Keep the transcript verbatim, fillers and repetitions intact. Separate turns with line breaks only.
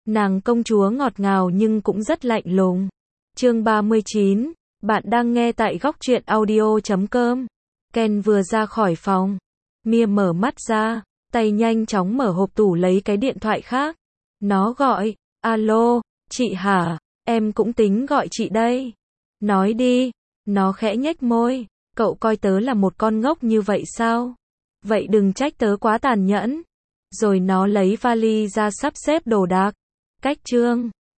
Nàng công chúa ngọt ngào nhưng cũng rất lạnh lùng. Chương ba mươi chín, bạn đang nghe tại góc truyện audio chấm com. Ken vừa ra khỏi phòng. Mia mở mắt ra, tay nhanh chóng mở hộp tủ lấy cái điện thoại khác. Nó gọi, alo, chị hả, em cũng tính gọi chị đây. Nói đi, nó khẽ nhếch môi, cậu coi tớ là một con ngốc như vậy sao? Vậy đừng trách tớ quá tàn nhẫn. Rồi nó lấy vali ra sắp xếp đồ đạc. Cách chương